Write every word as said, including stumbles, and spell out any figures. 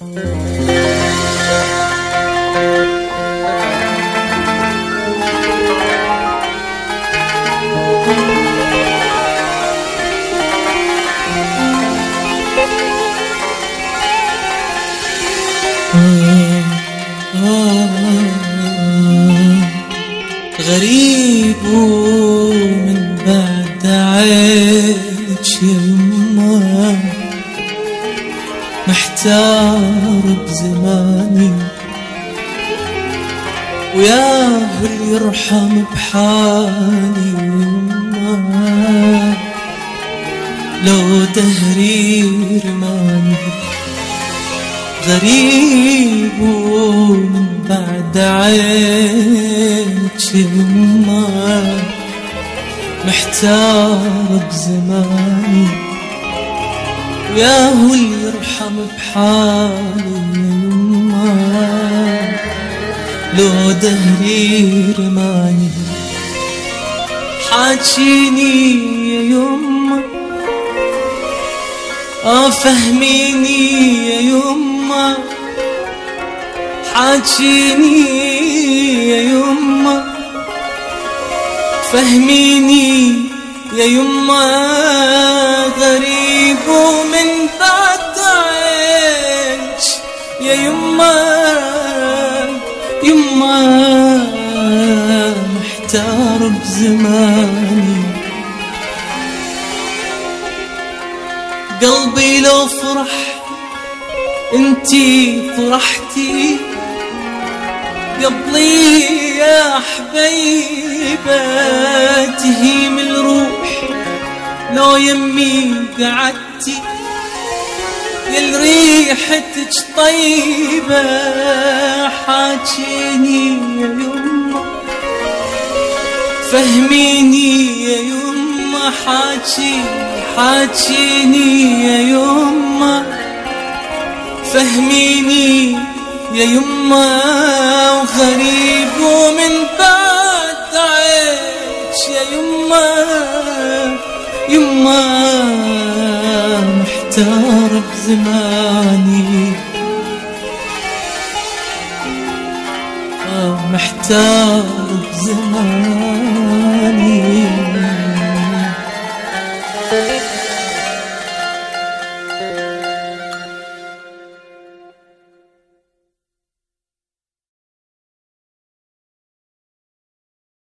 غريب ومن بعد عينك يما، محتار بزماني وياه اللي يرحم بحالي يما، لو دهري رماني. غريب ومن بعد عينك يما، محتار بزماني وياه اللي يرحم بحالي يما، لو دهري رماني. حاجيني يا يما، اه فهميني يا يما، حاجيني يا يما، فهميني يا يما. غريب ومن بعد عينك يا يما، يما محتار بزماني. قلبي لو فرح انتي فرحتي قبلي يا حبيبة، تهيم الروح لو يمي قعدتي يل ريحتك طيبة. حاجيني يا يما، فهميني يا يما، حاجيني حاجيني يا يما، فهميني يا يما. وغريب ومن بعد عيش يا يما، يما محتار بزماني، محتار